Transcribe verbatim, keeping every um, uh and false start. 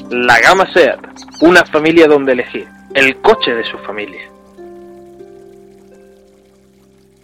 La gama SEAT, una familia donde elegir, el coche de su familia.